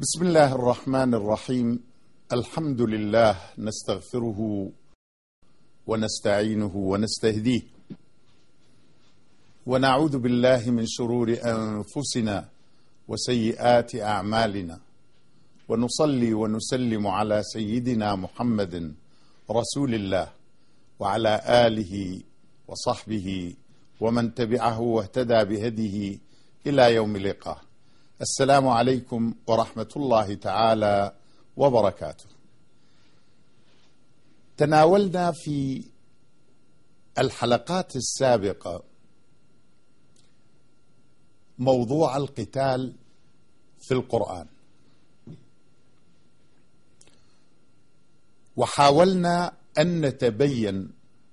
بسم الله الرحمن الرحيم. الحمد لله نستغفره ونستعينه ونستهديه ونعوذ بالله من شرور أنفسنا وسيئات أعمالنا، ونصلي ونسلم على سيدنا محمد رسول الله وعلى آله وصحبه ومن تبعه واهتدى بهديه إلى يوم لقاه. السلام عليكم ورحمة الله تعالى وبركاته. تناولنا في الحلقات السابقة موضوع القتال في القرآن، وحاولنا أن نتبين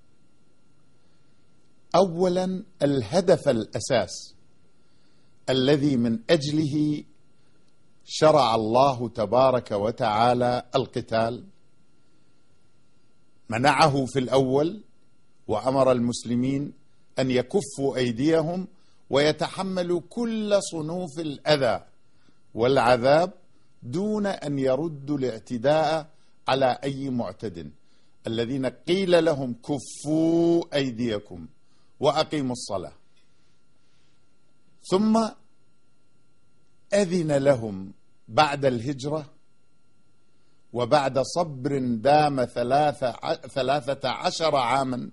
أولا الهدف الأساس الذي من أجله شرع الله تبارك وتعالى القتال. منعه في الأول وأمر المسلمين أن يكفوا أيديهم ويتحملوا كل صنوف الأذى والعذاب دون أن يردوا الاعتداء على أي معتد، الذين قيل لهم كفوا أيديكم وأقيموا الصلاة، ثم أذن لهم بعد الهجرة وبعد صبر دام 13 عاما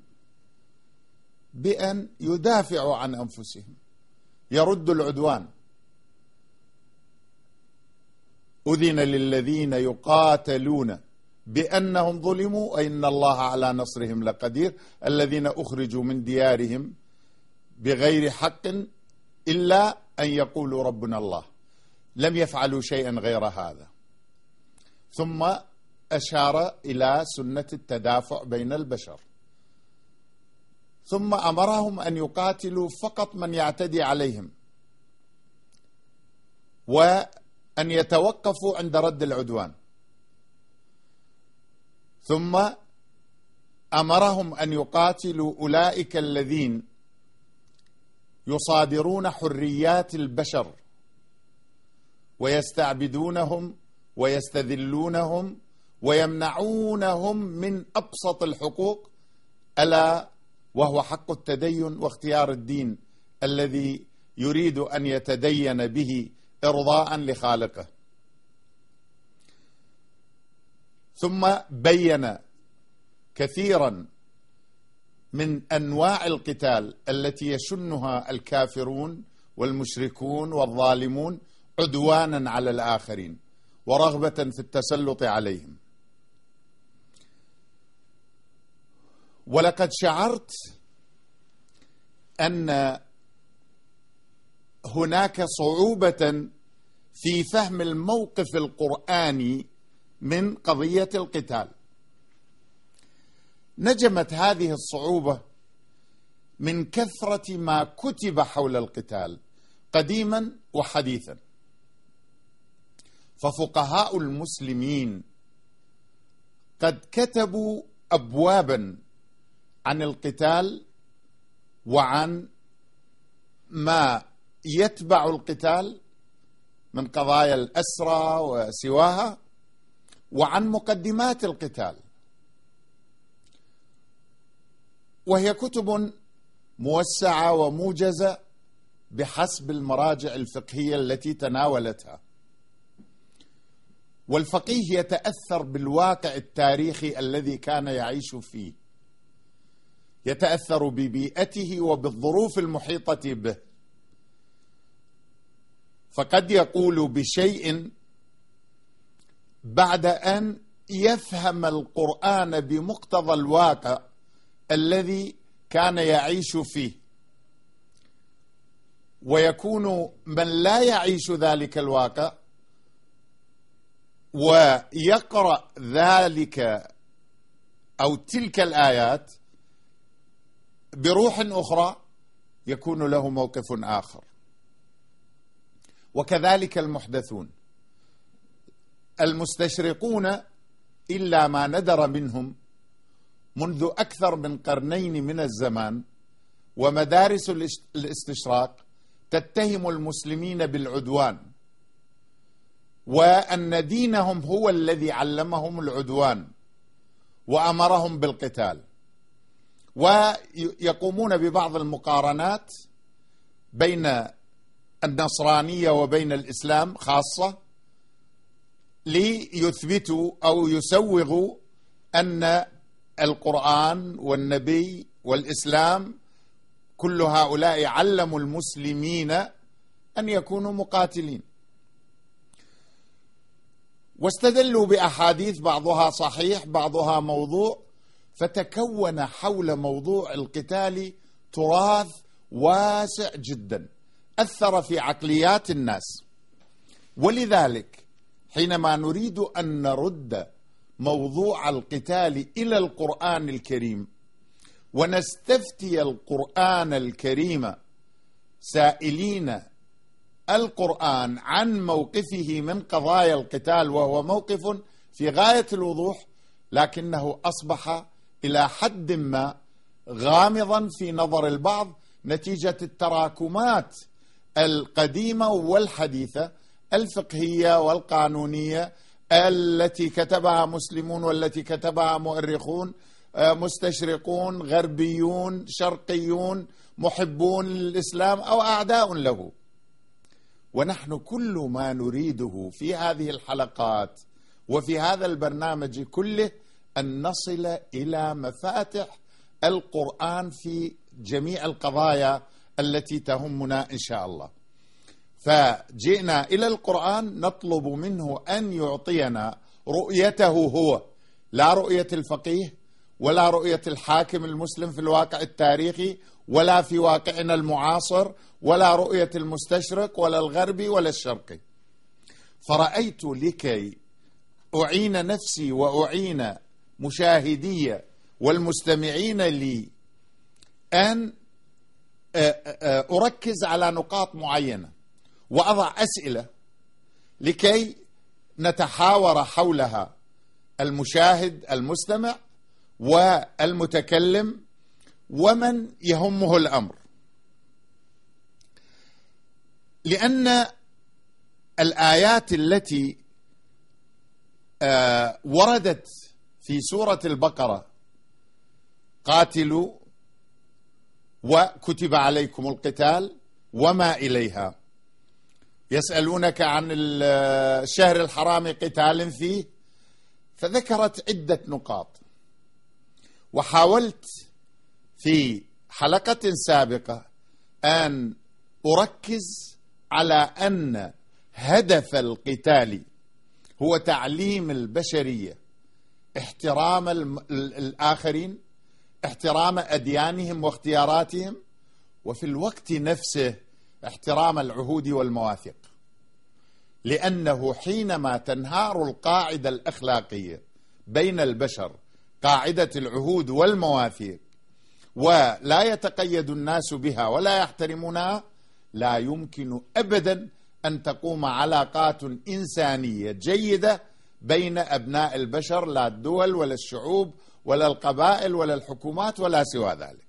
بأن يدافعوا عن أنفسهم، يردوا العدوان. أذن للذين يقاتلون بأنهم ظلموا وإن الله على نصرهم لقدير، الذين أخرجوا من ديارهم بغير حق إلا أن يقولوا ربنا الله، لم يفعلوا شيئا غير هذا. ثم أشار إلى سنة التدافع بين البشر، ثم أمرهم أن يقاتلوا فقط من يعتدي عليهم وأن يتوقفوا عند رد العدوان، ثم أمرهم أن يقاتلوا أولئك الذين يصادرون حريات البشر ويستعبدونهم ويستذلونهم ويمنعونهم من أبسط الحقوق، ألا وهو حق التدين واختيار الدين الذي يريد أن يتدين به إرضاء لخالقه. ثم بين كثيرا من أنواع القتال التي يشنها الكافرون والمشركون والظالمون عدوانا على الآخرين ورغبة في التسلط عليهم. ولقد شعرت أن هناك صعوبة في فهم الموقف القرآني من قضية القتال. نجمت هذه الصعوبة من كثرة ما كتب حول القتال قديما وحديثا، ففقهاء المسلمين قد كتبوا أبوابا عن القتال وعن ما يتبع القتال من قضايا الأسرى وسواها، وعن مقدمات القتال، وهي كتب موسعة وموجزة بحسب المراجع الفقهية التي تناولتها. والفقيه يتأثر بالواقع التاريخي الذي كان يعيش فيه، يتأثر ببيئته وبالظروف المحيطة به، فقد يقول بشيء بعد أن يفهم القرآن بمقتضى الواقع الذي كان يعيش فيه، ويكون من لا يعيش ذلك الواقع ويقرأ ذلك أو تلك الآيات بروح أخرى يكون له موقف آخر. وكذلك المحدثون المستشرقون إلا ما ندر منهم منذ أكثر من قرنين من الزمان، ومدارس الاستشراق، تتهم المسلمين بالعدوان، وأن دينهم هو الذي علمهم العدوان وأمرهم بالقتال، ويقومون ببعض المقارنات بين النصرانية وبين الإسلام خاصة ليثبتوا أو يسوغوا أن القرآن والنبي والإسلام كل هؤلاء علموا المسلمين أن يكونوا مقاتلين، واستدلوا بأحاديث بعضها صحيح بعضها موضوع، فتكون حول موضوع القتال تراث واسع جدا أثر في عقليات الناس. ولذلك حينما نريد أن نرد موضوع القتال إلى القرآن الكريم ونستفتي القرآن الكريم سائلين القرآن عن موقفه من قضايا القتال، وهو موقف في غاية الوضوح، لكنه أصبح إلى حد ما غامضا في نظر البعض نتيجة التراكمات القديمة والحديثة الفقهية والقانونية التي كتبها مسلمون والتي كتبها مؤرخون مستشرقون غربيون شرقيون محبون للإسلام أو أعداء له. ونحن كل ما نريده في هذه الحلقات وفي هذا البرنامج كله أن نصل إلى مفاتح القرآن في جميع القضايا التي تهمنا إن شاء الله. فجئنا إلى القرآن نطلب منه أن يعطينا رؤيته هو، لا رؤية الفقيه ولا رؤية الحاكم المسلم في الواقع التاريخي ولا في واقعنا المعاصر ولا رؤية المستشرق ولا الغربي ولا الشرقي. فرأيت لكي أعين نفسي وأعين مشاهدي والمستمعين لي أن أركز على نقاط معينة وأضع أسئلة لكي نتحاور حولها المشاهد المستمع والمتكلم ومن يهمه الأمر. لأن الآيات التي وردت في سورة البقرة قاتلوا وكتب عليكم القتال وما إليها، يسألونك عن الشهر الحرام قتال فيه، فذكرت عدة نقاط. وحاولت في حلقة سابقة أن أركز على أن هدف القتال هو تعليم البشرية احترام الآخرين، احترام أديانهم واختياراتهم، وفي الوقت نفسه احترام العهود والمواثيق. لأنه حينما تنهار القاعدة الأخلاقية بين البشر، قاعدة العهود والمواثيق، ولا يتقيد الناس بها ولا يحترمونها، لا يمكن أبدا أن تقوم علاقات إنسانية جيدة بين أبناء البشر، لا الدول ولا الشعوب ولا القبائل ولا الحكومات ولا سوى ذلك.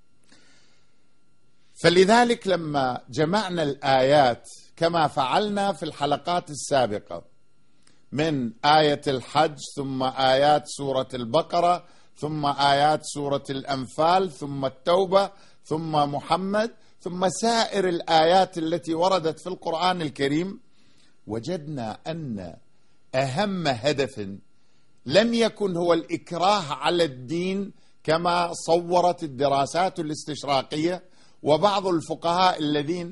فلذلك لما جمعنا الآيات كما فعلنا في الحلقات السابقة من آية الحج ثم آيات سورة البقرة ثم آيات سورة الأنفال ثم التوبة ثم محمد ثم سائر الآيات التي وردت في القرآن الكريم، وجدنا أن أهم هدف لم يكن هو الإكراه على الدين كما صورت الدراسات الاستشراقية وبعض الفقهاء الذين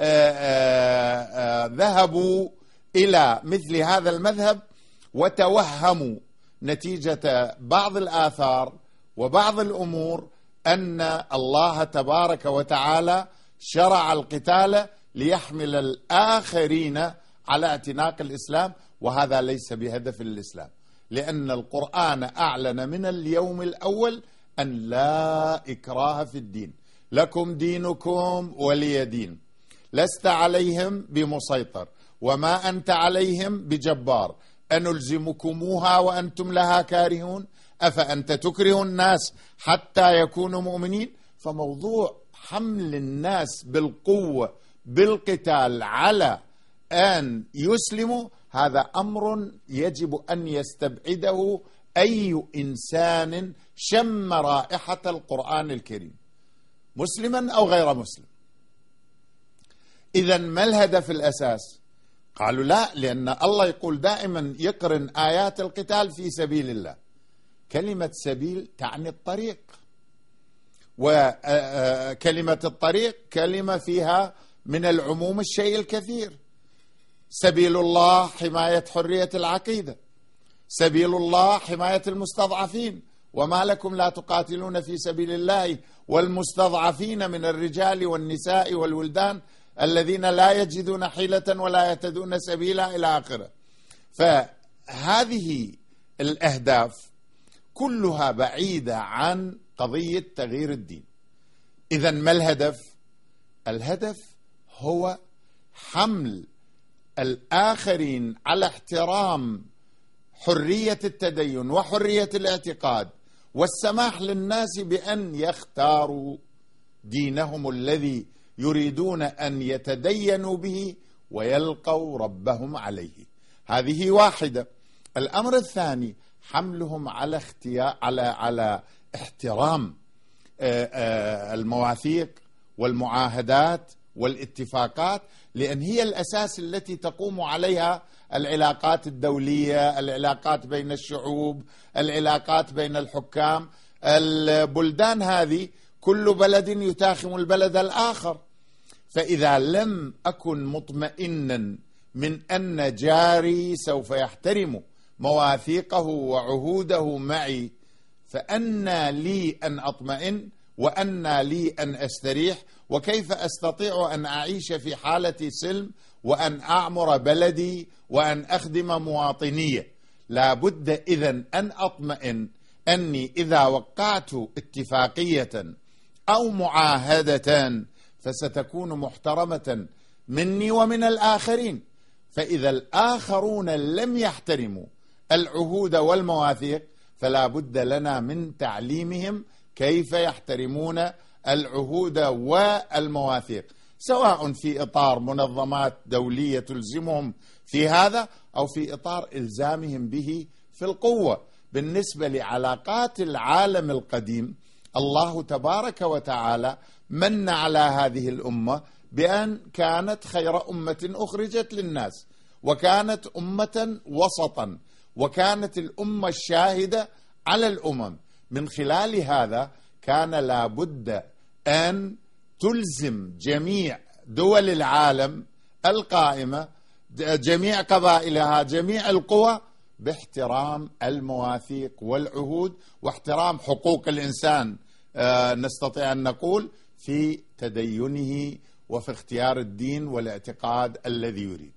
ذهبوا إلى مثل هذا المذهب وتوهموا نتيجة بعض الآثار وبعض الأمور أن الله تبارك وتعالى شرع القتال ليحمل الآخرين على اعتناق الإسلام، وهذا ليس بهدف الإسلام، لأن القرآن أعلن من اليوم الأول أن لا إكراه في الدين، لكم دينكم ولي دين، لست عليهم بمسيطر وما أنت عليهم بجبار، أنلزمكموها وأنتم لها كارهون، أفأنت تكره الناس حتى يكونوا مؤمنين. فموضوع حمل الناس بالقوة بالقتال على أن يسلموا، هذا أمر يجب أن يستبعده أي إنسان شم رائحة القرآن الكريم، مسلما أو غير مسلم. إذن ما الهدف الأساس؟ قالوا لا، لأن الله يقول دائما يقرن آيات القتال في سبيل الله. كلمة سبيل تعني الطريق، وكلمة الطريق كلمة فيها من العموم الشيء الكثير. سبيل الله حماية حرية العقيدة، سبيل الله حماية المستضعفين، وما لكم لا تقاتلون في سبيل الله والمستضعفين من الرجال والنساء والولدان الذين لا يجدون حيلة ولا يهتدون سبيلا إلى آخره. فهذه الأهداف كلها بعيدة عن قضية تغيير الدين. إذن ما الهدف؟ الهدف هو حمل الآخرين على احترام حرية التدين وحرية الاعتقاد، والسماح للناس بأن يختاروا دينهم الذي يريدون أن يتدينوا به ويلقوا ربهم عليه. هذه واحدة. الأمر الثاني حملهم على احترام المواثيق والمعاهدات والاتفاقات، لأن هي الأساس التي تقوم عليها العلاقات الدولية، العلاقات بين الشعوب، العلاقات بين الحكام. البلدان هذه كل بلد يتاخم البلد الآخر، فإذا لم أكن مطمئنا من أن جاري سوف يحترم مواثيقه وعهوده معي، فأنى لي أن أطمئن وأنى لي أن أستريح؟ وكيف أستطيع أن أعيش في حالة سلم وأن أعمر بلدي وأن أخدم مواطنية؟ لا بد إذن أن أطمئن أني إذا وقعت اتفاقية أو معاهدة فستكون محترمة مني ومن الآخرين. فإذا الآخرون لم يحترموا العهود والمواثيق فلا بد لنا من تعليمهم كيف يحترمون العهود والمواثيق، سواء في إطار منظمات دولية تلزمهم في هذا أو في إطار إلزامهم به في القوة. بالنسبة لعلاقات العالم القديم، الله تبارك وتعالى من على هذه الأمة بأن كانت خير أمة أخرجت للناس، وكانت أمة وسطا، وكانت الأمة الشاهدة على الأمم. من خلال هذا كان لابد أن تلزم جميع دول العالم القائمة، جميع قبائلها، جميع القوى، باحترام المواثيق والعهود واحترام حقوق الإنسان، نستطيع أن نقول في تدينه وفي اختيار الدين والاعتقاد الذي يريد.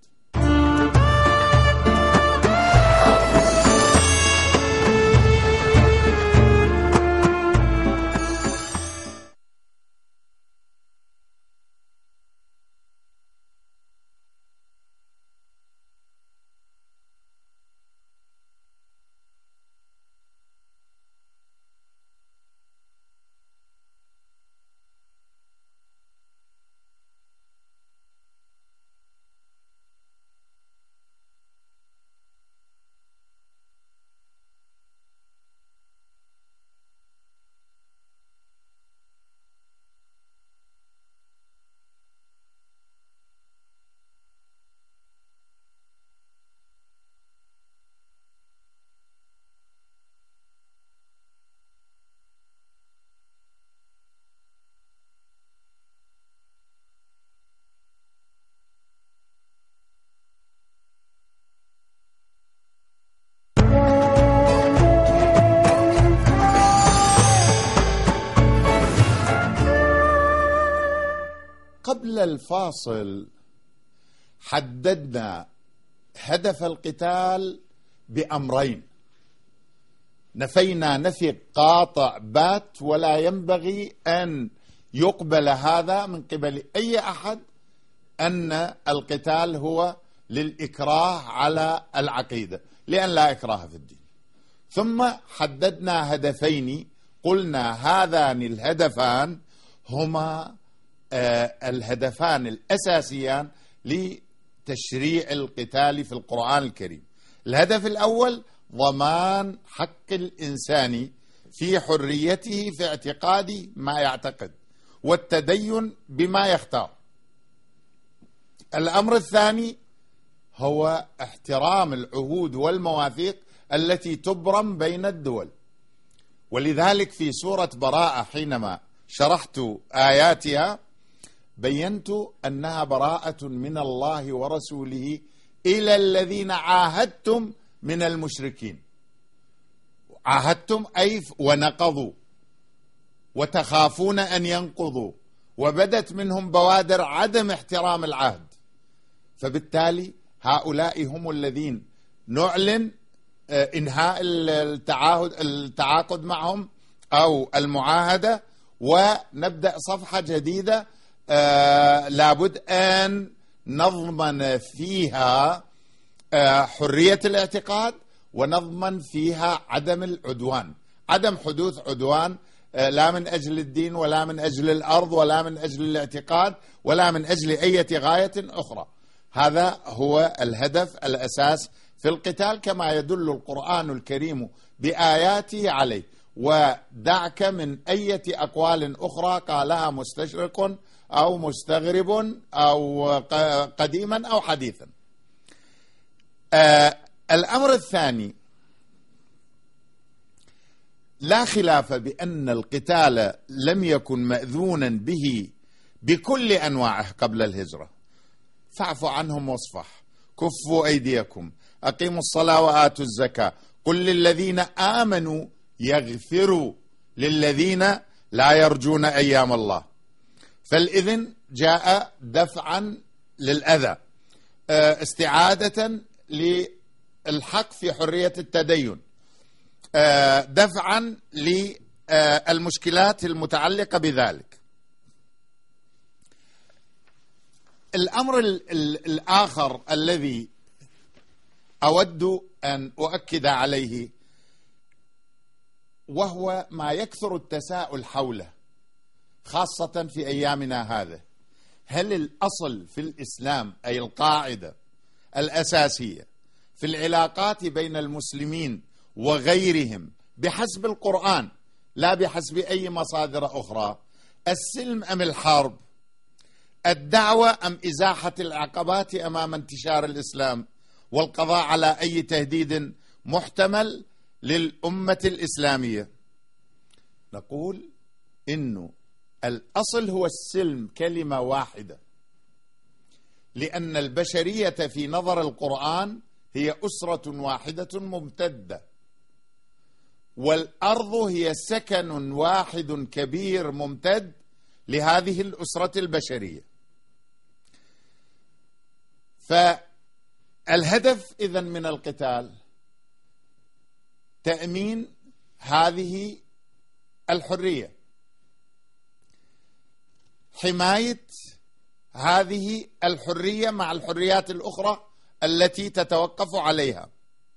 قبل الفاصل حددنا هدف القتال بأمرين، نفينا نفي قاطع بات، ولا ينبغي أن يقبل هذا من قبل أي أحد أن القتال هو للإكراه على العقيدة، لأن لا إكراه في الدين. ثم حددنا هدفين، قلنا هذان الهدفان هما الهدفان الأساسيان تشريع القتال في القرآن الكريم. الهدف الأول ضمان حق الإنسان في حريته في اعتقاد ما يعتقد والتدين بما يختار. الأمر الثاني هو احترام العهود والمواثيق التي تبرم بين الدول. ولذلك في سورة براءة حينما شرحت آياتها بينت أنها براءة من الله ورسوله إلى الذين عاهدتم من المشركين. عاهدتم أي ونقضوا وتخافون أن ينقضوا، وبدت منهم بوادر عدم احترام العهد، فبالتالي هؤلاء هم الذين نعلن إنهاء التعاقد معهم أو المعاهدة ونبدأ صفحة جديدة لابد أن نضمن فيها حرية الاعتقاد ونضمن فيها عدم العدوان، عدم حدوث عدوان لا من أجل الدين ولا من أجل الأرض ولا من أجل الاعتقاد ولا من أجل أي غاية أخرى. هذا هو الهدف الأساس في القتال كما يدل القرآن الكريم بآياته عليه. ودعك من أي أقوال أخرى قالها مستشرق أو مستغرب أو قديما أو حديثا. الأمر الثاني، لا خلاف بأن القتال لم يكن مأذونا به بكل أنواعه قبل الهجرة. فاعفوا عنهم واصفح، كفوا أيديكم، أقيموا الصلاة وآتوا الزكاة، قل للذين آمنوا يغفروا للذين لا يرجون أيام الله. فالإذن جاء دفعا للأذى، استعادة للحق في حرية التدين، دفعا للمشكلات المتعلقة بذلك. الأمر الآخر الذي أود أن أؤكد عليه وهو ما يكثر التساؤل حوله خاصة في أيامنا هذا: هل الأصل في الإسلام أي القاعدة الأساسية في العلاقات بين المسلمين وغيرهم بحسب القرآن لا بحسب أي مصادر أخرى السلم أم الحرب، الدعوة أم إزاحة العقبات أمام انتشار الإسلام والقضاء على أي تهديد محتمل للأمة الإسلامية؟ نقول إنه الأصل هو السلم، كلمة واحدة، لأن البشرية في نظر القرآن هي أسرة واحدة ممتدة، والأرض هي سكن واحد كبير ممتد لهذه الأسرة البشرية. فالهدف إذن من القتال تأمين هذه الحرية، حماية هذه الحرية مع الحريات الأخرى التي تتوقف عليها،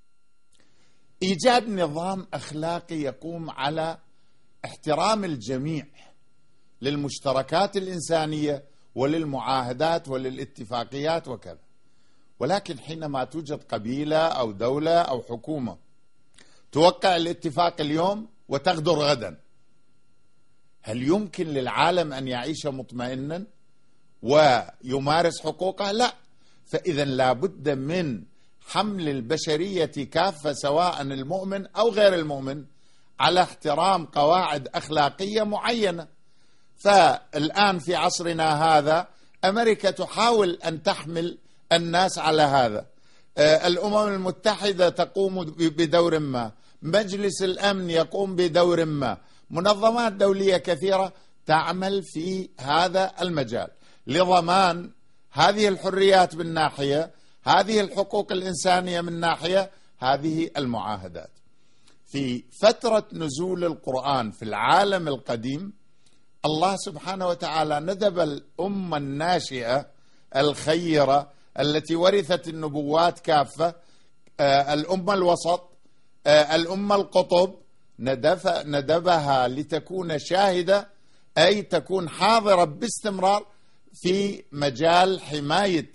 إيجاد نظام أخلاقي يقوم على احترام الجميع للمشتركات الإنسانية وللمعاهدات وللاتفاقيات وكذا. ولكن حينما توجد قبيلة أو دولة أو حكومة توقع الاتفاق اليوم وتغدر غدا، هل يمكن للعالم أن يعيش مطمئنا ويمارس حقوقه؟ لا. فإذا لابد من حمل البشرية كافة سواء المؤمن أو غير المؤمن على احترام قواعد أخلاقية معينة. فالآن في عصرنا هذا أمريكا تحاول أن تحمل الناس على هذا، الأمم المتحدة تقوم بدور ما، مجلس الأمن يقوم بدور ما، منظمات دولية كثيرة تعمل في هذا المجال لضمان هذه الحريات من ناحية، هذه الحقوق الإنسانية من ناحية، هذه المعاهدات. في فترة نزول القرآن في العالم القديم الله سبحانه وتعالى ندب الأمة الناشئة الخيرة التي ورثت النبوات كافة، الأمة الوسط، الأمة القطب، ندبها لتكون شاهدة أي تكون حاضرة باستمرار في مجال حماية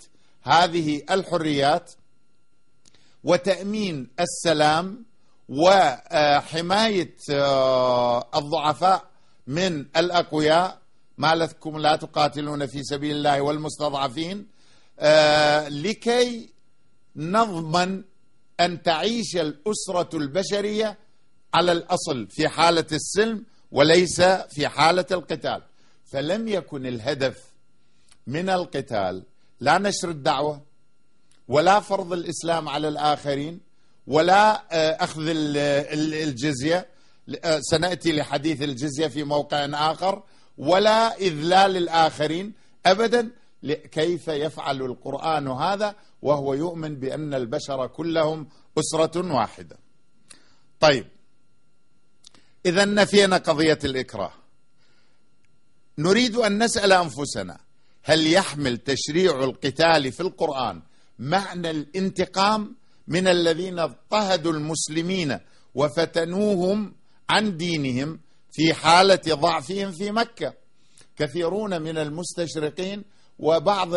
هذه الحريات وتأمين السلام وحماية الضعفاء من الأقوياء. ما لكم لا تقاتلون في سبيل الله والمستضعفين، لكي نضمن أن تعيش الأسرة البشرية على الأصل في حالة السلم وليس في حالة القتال. فلم يكن الهدف من القتال لا نشر الدعوة ولا فرض الإسلام على الآخرين ولا أخذ الجزية، سنأتي لحديث الجزية في موقع آخر، ولا إذلال الآخرين أبدا. كيف يفعل القرآن هذا وهو يؤمن بأن البشر كلهم أسرة واحدة؟ طيب، إذا نفينا قضية الإكراه. نريد أن نسأل أنفسنا: هل يحمل تشريع القتال في القرآن معنى الانتقام من الذين اضطهدوا المسلمين وفتنوهم عن دينهم في حالة ضعفهم في مكة؟ كثيرون من المستشرقين وبعض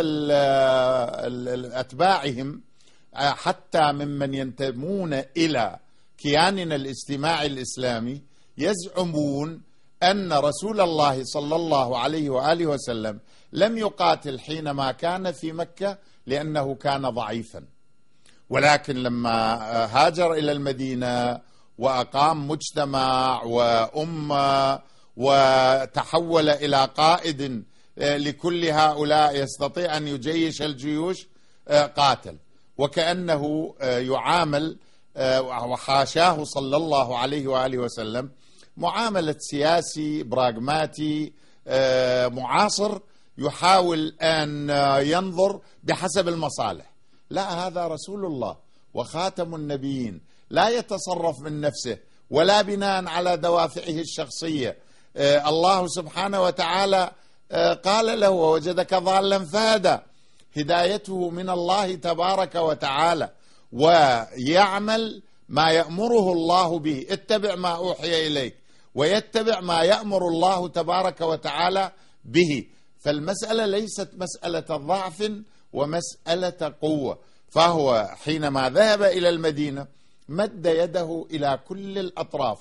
أتباعهم حتى ممن ينتمون إلى كياننا الاجتماعي الإسلامي يزعمون أن رسول الله صلى الله عليه وآله وسلم لم يقاتل حينما كان في مكة لأنه كان ضعيفا، ولكن لما هاجر إلى المدينة وأقام مجتمع وأمة وتحول إلى قائد لكل هؤلاء يستطيع أن يجيش الجيوش قاتل، وكأنه يعامل وحاشاه صلى الله عليه وآله وسلم معاملة سياسي براغماتي معاصر يحاول أن ينظر بحسب المصالح. لا، هذا رسول الله وخاتم النبيين، لا يتصرف من نفسه ولا بناء على دوافعه الشخصية. الله سبحانه وتعالى قال له: ووجدك ضالا فهدى. هدايته من الله تبارك وتعالى، ويعمل ما يأمره الله به. اتبع ما أوحي إليك ويتبع ما يأمر الله تبارك وتعالى به. فالمسألة ليست مسألة ضعف ومسألة قوة. فهو حينما ذهب إلى المدينة مد يده إلى كل الأطراف،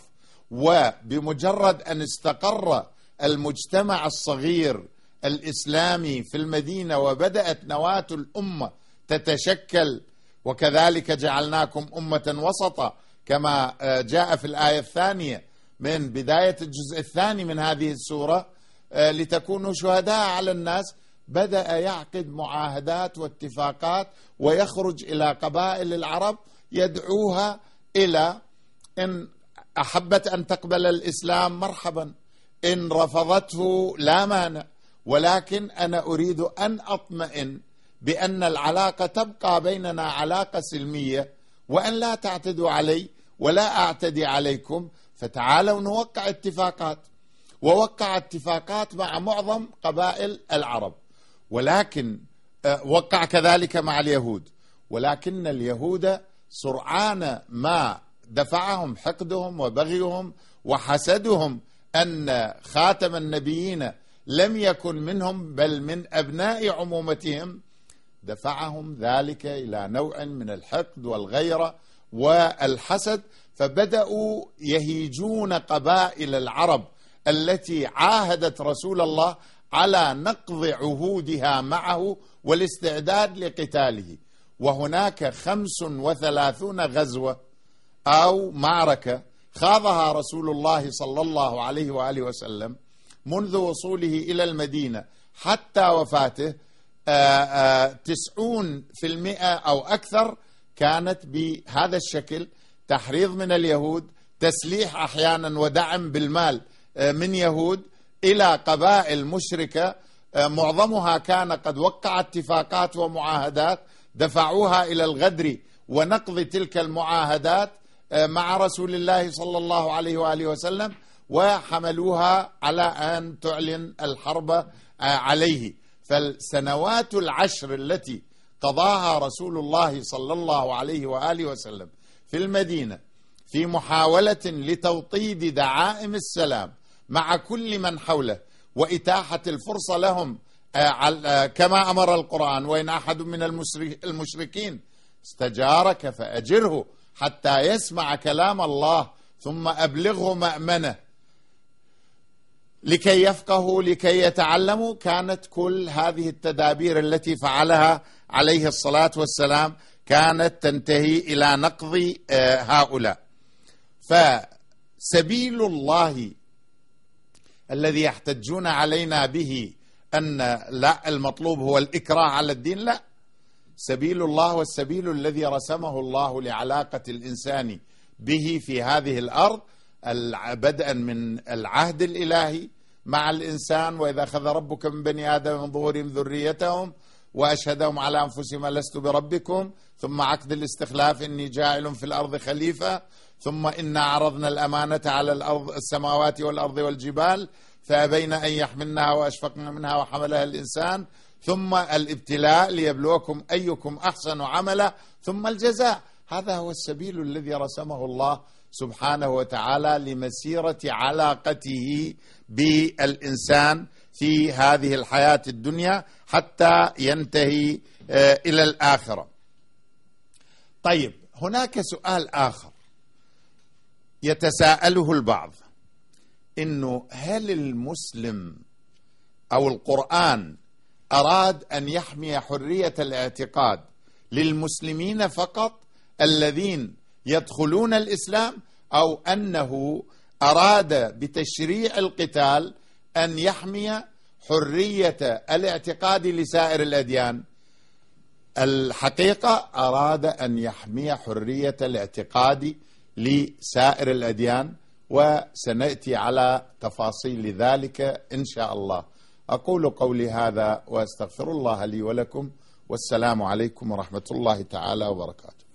وبمجرد أن استقر المجتمع الصغير الإسلامي في المدينة وبدأت نواة الأمة تتشكل: وكذلك جعلناكم أمة وسطا، كما جاء في الآية الثانية من بداية الجزء الثاني من هذه السورة، لتكونوا شهداء على الناس. بدأ يعقد معاهدات واتفاقات ويخرج إلى قبائل العرب يدعوها إلى إن أحبت أن تقبل الإسلام مرحبا، إن رفضته لا مانع، ولكن أنا أريد أن أطمئن بأن العلاقة تبقى بيننا علاقة سلمية، وأن لا تعتدوا علي ولا أعتدي عليكم. فتعالوا نوقع اتفاقات. ووقع اتفاقات مع معظم قبائل العرب، ولكن وقع كذلك مع اليهود، ولكن اليهود سرعان ما دفعهم حقدهم وبغيهم وحسدهم أن خاتم النبيين لم يكن منهم بل من أبناء عمومتهم، دفعهم ذلك إلى نوع من الحقد والغيرة والحسد. فبدأوا يهيجون قبائل العرب التي عاهدت رسول الله على نقض عهودها معه والاستعداد لقتاله. وهناك 35 غزوة أو معركة خاضها رسول الله صلى الله عليه وآله وسلم منذ وصوله إلى المدينة حتى وفاته. 90% أو أكثر كانت بهذا الشكل: تحريض من اليهود، تسليح أحيانا ودعم بالمال من يهود إلى قبائل مشركة معظمها كان قد وقع اتفاقات ومعاهدات دفعوها إلى الغدر ونقض تلك المعاهدات مع رسول الله صلى الله عليه وآله وسلم، وحملوها على أن تعلن الحرب عليه. فالسنوات 10 التي قضاها رسول الله صلى الله عليه وآله وسلم في المدينة في محاولة لتوطيد دعائم السلام مع كل من حوله وإتاحة الفرصة لهم كما أمر القرآن: وإن أحد من المشركين استجارك فأجره حتى يسمع كلام الله ثم أبلغه مأمنه، لكي يفقهوا، لكي يتعلموا. كانت كل هذه التدابير التي فعلها عليه الصلاة والسلام كانت تنتهي إلى نقض هؤلاء. فسبيل الله الذي يحتجون علينا به أن لا المطلوب هو الإكراه على الدين، لا، سبيل الله والسبيل الذي رسمه الله لعلاقة الإنسان به في هذه الأرض، بدءا من العهد الإلهي مع الإنسان: وإذا أخذ ربك من بني آدم من ظهورهم ذريتهم وأشهدهم على أنفسهم لست بربكم، ثم عقد الاستخلاف: إني جاعل في الأرض خليفة، ثم إنا عرضنا الأمانة على السماوات والأرض والجبال فأبين أن يحملنها وأشفقن منها وحملها الإنسان، ثم الابتلاء ليبلوكم أيكم أحسن عملا، ثم الجزاء. هذا هو السبيل الذي رسمه الله سبحانه وتعالى لمسيرة علاقته بالإنسان في هذه الحياة الدنيا حتى ينتهي إلى الآخرة. طيب، هناك سؤال آخر يتساءله البعض، إنه هل المسلم أو القرآن أراد أن يحمي حرية الاعتقاد للمسلمين فقط الذين يدخلون الإسلام، أو أنه أراد بتشريع القتال أن يحمي حرية الاعتقاد لسائر الأديان؟ الحقيقة أراد أن يحمي حرية الاعتقاد لسائر الأديان، وسنأتي على تفاصيل ذلك إن شاء الله. أقول قولي هذا وأستغفر الله لي ولكم، والسلام عليكم ورحمة الله تعالى وبركاته.